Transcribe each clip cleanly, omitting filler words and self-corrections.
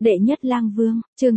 Đệ nhất lang vương, chương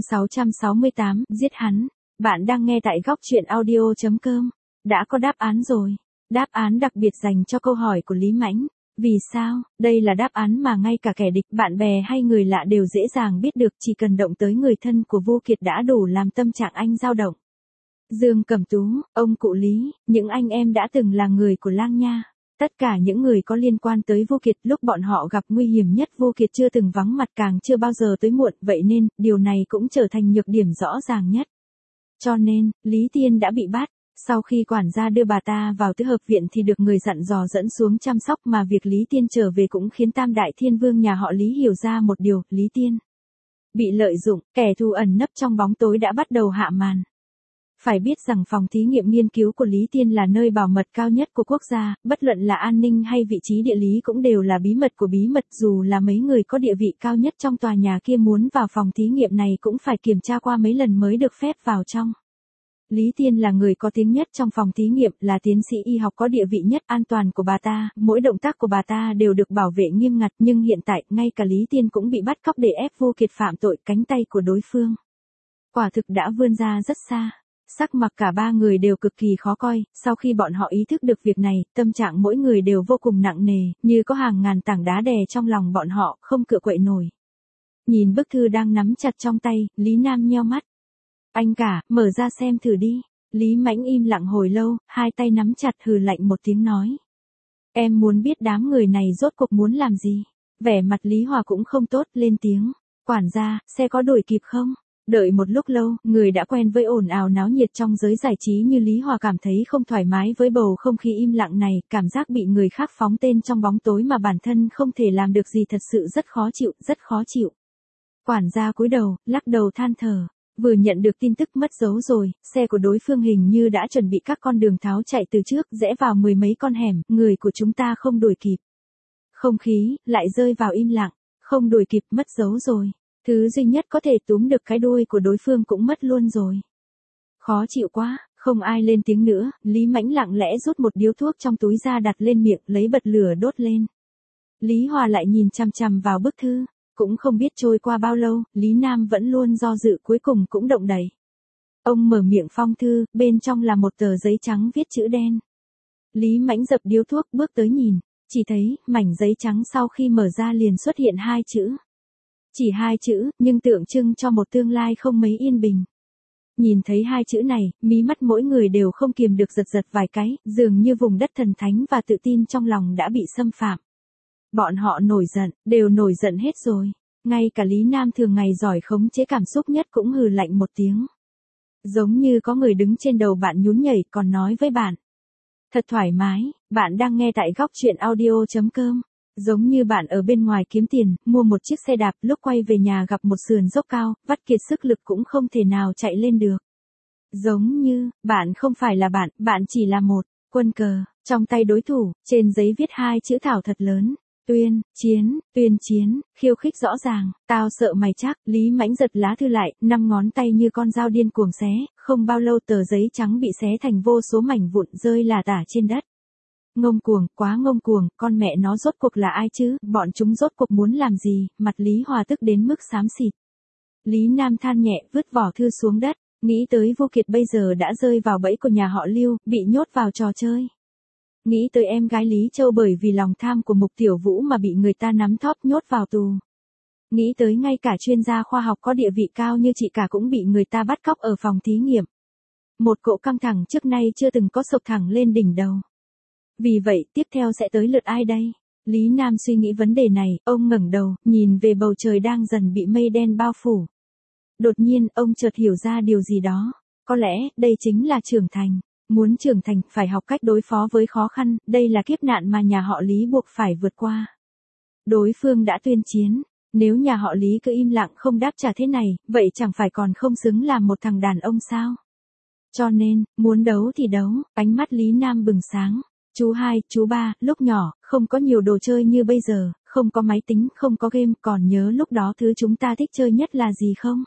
668, giết hắn. Bạn đang nghe tại góc truyện audio.com. Đã có đáp án rồi. Đáp án đặc biệt dành cho câu hỏi của Lý Mãnh. Vì sao? Đây là đáp án mà ngay cả kẻ địch, bạn bè hay người lạ đều dễ dàng biết được, chỉ cần động tới người thân của Vô Kiệt đã đủ làm tâm trạng anh dao động. Dương Cẩm Tú, ông cụ Lý, những anh em đã từng là người của Lang Nha. Tất cả những người có liên quan tới Vô Kiệt lúc bọn họ gặp nguy hiểm nhất, Vô Kiệt chưa từng vắng mặt, càng chưa bao giờ tới muộn, vậy nên, điều này cũng trở thành nhược điểm rõ ràng nhất. Cho nên, Lý Tiên đã bị bắt. Sau khi quản gia đưa bà ta vào tứ hợp viện thì được người dặn dò dẫn xuống chăm sóc, mà việc Lý Tiên trở về cũng khiến Tam Đại Thiên Vương nhà họ Lý hiểu ra một điều, Lý Tiên bị lợi dụng, kẻ thù ẩn nấp trong bóng tối đã bắt đầu hạ màn. Phải biết rằng phòng thí nghiệm nghiên cứu của Lý Tiên là nơi bảo mật cao nhất của quốc gia, bất luận là an ninh hay vị trí địa lý cũng đều là bí mật của bí mật, dù là mấy người có địa vị cao nhất trong tòa nhà kia muốn vào phòng thí nghiệm này cũng phải kiểm tra qua mấy lần mới được phép vào trong. Lý Tiên là người có tiếng nhất trong phòng thí nghiệm, là tiến sĩ y học có địa vị nhất, an toàn của bà ta, mỗi động tác của bà ta đều được bảo vệ nghiêm ngặt, nhưng hiện tại, ngay cả Lý Tiên cũng bị bắt cóc để ép Vô Kiệt phạm tội, cánh tay của đối phương quả thực đã vươn ra rất xa. Sắc mặt cả ba người đều cực kỳ khó coi, sau khi bọn họ ý thức được việc này, tâm trạng mỗi người đều vô cùng nặng nề, như có hàng ngàn tảng đá đè trong lòng bọn họ, không cựa quậy nổi. Nhìn bức thư đang nắm chặt trong tay, Lý Nam nheo mắt. Anh cả, mở ra xem thử đi. Lý Mãnh im lặng hồi lâu, hai tay nắm chặt, hừ lạnh một tiếng nói. Em muốn biết đám người này rốt cuộc muốn làm gì? Vẻ mặt Lý Hòa cũng không tốt, lên tiếng. Quản gia, xe có đuổi kịp không? Đợi một lúc lâu, người đã quen với ồn ào náo nhiệt trong giới giải trí như Lý Hòa cảm thấy không thoải mái với bầu không khí im lặng này, cảm giác bị người khác phóng tên trong bóng tối mà bản thân không thể làm được gì, thật sự rất khó chịu, rất khó chịu. Quản gia cúi đầu, lắc đầu than thở. Vừa nhận được tin tức mất dấu rồi, xe của đối phương hình như đã chuẩn bị các con đường tháo chạy từ trước, rẽ vào mười mấy con hẻm, người của chúng ta không đuổi kịp. Không khí lại rơi vào im lặng, không đuổi kịp, mất dấu rồi. Thứ duy nhất có thể túm được cái đuôi của đối phương cũng mất luôn rồi. Khó chịu quá, không ai lên tiếng nữa, Lý Mãnh lặng lẽ rút một điếu thuốc trong túi ra đặt lên miệng, lấy bật lửa đốt lên. Lý Hòa lại nhìn chằm chằm vào bức thư, cũng không biết trôi qua bao lâu, Lý Nam vẫn luôn do dự, cuối cùng cũng động đậy. Ông mở miệng phong thư, bên trong là một tờ giấy trắng viết chữ đen. Lý Mãnh dập điếu thuốc, bước tới nhìn, chỉ thấy, mảnh giấy trắng sau khi mở ra liền xuất hiện hai chữ. Chỉ hai chữ, nhưng tượng trưng cho một tương lai không mấy yên bình. Nhìn thấy hai chữ này, mí mắt mỗi người đều không kiềm được giật giật vài cái, dường như vùng đất thần thánh và tự tin trong lòng đã bị xâm phạm. Bọn họ nổi giận, đều nổi giận hết rồi. Ngay cả Lý Nam thường ngày giỏi khống chế cảm xúc nhất cũng hừ lạnh một tiếng. Giống như có người đứng trên đầu bạn nhún nhảy còn nói với bạn. Thật thoải mái, bạn đang nghe tại góc truyện audio.com. Giống như bạn ở bên ngoài kiếm tiền, mua một chiếc xe đạp, lúc quay về nhà gặp một sườn dốc cao, vắt kiệt sức lực cũng không thể nào chạy lên được. Giống như, bạn không phải là bạn chỉ là một quân cờ, trong tay đối thủ, trên giấy viết hai chữ thảo thật lớn. Tuyên chiến, khiêu khích rõ ràng, tao sợ mày chắc. Lý Mãnh giật lá thư lại, 5 ngón tay như con dao điên cuồng xé, không bao lâu tờ giấy trắng bị xé thành vô số mảnh vụn rơi lả tả trên đất. Ngông cuồng, quá ngông cuồng, con mẹ nó rốt cuộc là ai chứ, bọn chúng rốt cuộc muốn làm gì, mặt Lý Hòa tức đến mức xám xịt. Lý Nam than nhẹ, vứt vỏ thư xuống đất, nghĩ tới Vô Kiệt bây giờ đã rơi vào bẫy của nhà họ Lưu, bị nhốt vào trò chơi. Nghĩ tới em gái Lý Châu bởi vì lòng tham của Mục Tiểu Vũ mà bị người ta nắm thóp nhốt vào tù. Nghĩ tới ngay cả chuyên gia khoa học có địa vị cao như chị cả cũng bị người ta bắt cóc ở phòng thí nghiệm. Một cỗ căng thẳng trước nay chưa từng có sộc thẳng lên đỉnh đầu. Vì vậy, tiếp theo sẽ tới lượt ai đây? Lý Nam suy nghĩ vấn đề này, ông ngẩng đầu, nhìn về bầu trời đang dần bị mây đen bao phủ. Đột nhiên, ông chợt hiểu ra điều gì đó. Có lẽ, đây chính là trưởng thành. Muốn trưởng thành, phải học cách đối phó với khó khăn, đây là kiếp nạn mà nhà họ Lý buộc phải vượt qua. Đối phương đã tuyên chiến, nếu nhà họ Lý cứ im lặng không đáp trả thế này, vậy chẳng phải còn không xứng làm một thằng đàn ông sao? Cho nên, muốn đấu thì đấu, ánh mắt Lý Nam bừng sáng. Chú hai, chú ba, lúc nhỏ, không có nhiều đồ chơi như bây giờ, không có máy tính, không có game, còn nhớ lúc đó thứ chúng ta thích chơi nhất là gì không?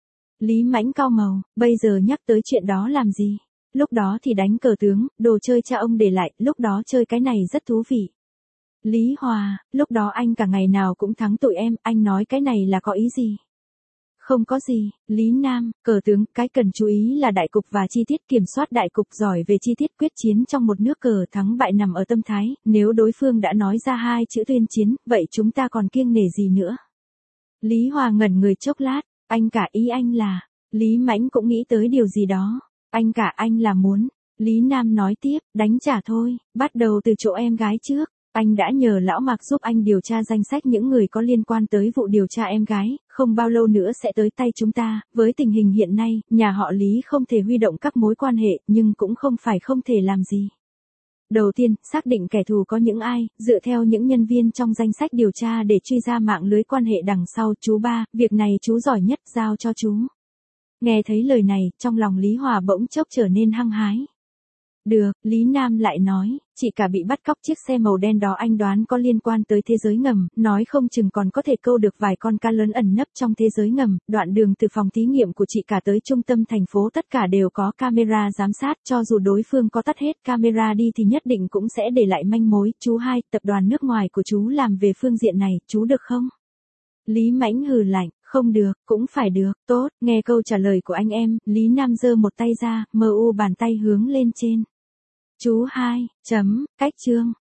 Lý Mãnh cau màu, bây giờ nhắc tới chuyện đó làm gì? Lúc đó thì đánh cờ tướng, đồ chơi cha ông để lại, lúc đó chơi cái này rất thú vị. Lý Hòa, lúc đó anh cả ngày nào cũng thắng tụi em, anh nói cái này là có ý gì? Không có gì, Lý Nam, cờ tướng, cái cần chú ý là đại cục và chi tiết, kiểm soát đại cục, giỏi về chi tiết, quyết chiến trong một nước, cờ thắng bại nằm ở tâm thái, nếu đối phương đã nói ra hai chữ tuyên chiến, vậy chúng ta còn kiêng nể gì nữa. Lý Hòa ngẩn người chốc lát, anh cả ý anh là, Lý Mãnh cũng nghĩ tới điều gì đó, anh cả anh là muốn, Lý Nam nói tiếp, đánh trả thôi, bắt đầu từ chỗ em gái trước. Anh đã nhờ lão Mạc giúp anh điều tra danh sách những người có liên quan tới vụ điều tra em gái, không bao lâu nữa sẽ tới tay chúng ta, với tình hình hiện nay, nhà họ Lý không thể huy động các mối quan hệ, nhưng cũng không phải không thể làm gì. Đầu tiên, xác định kẻ thù có những ai, dựa theo những nhân viên trong danh sách điều tra để truy ra mạng lưới quan hệ đằng sau. Chú ba, việc này chú giỏi nhất, giao cho chú. Nghe thấy lời này, trong lòng Lý Hòa bỗng chốc trở nên hăng hái. Được, Lý Nam lại nói, chị cả bị bắt cóc chiếc xe màu đen đó anh đoán có liên quan tới thế giới ngầm, nói không chừng còn có thể câu được vài con cá lớn ẩn nấp trong thế giới ngầm, đoạn đường từ phòng thí nghiệm của chị cả tới trung tâm thành phố tất cả đều có camera giám sát, cho dù đối phương có tắt hết camera đi thì nhất định cũng sẽ để lại manh mối. Chú hai, tập đoàn nước ngoài của chú làm về phương diện này, chú được không? Lý Mãnh hừ lạnh, không được, cũng phải được, tốt, nghe câu trả lời của anh em, Lý Nam giơ một tay ra, mờ u bàn tay hướng lên trên. Chú hai, cách chương.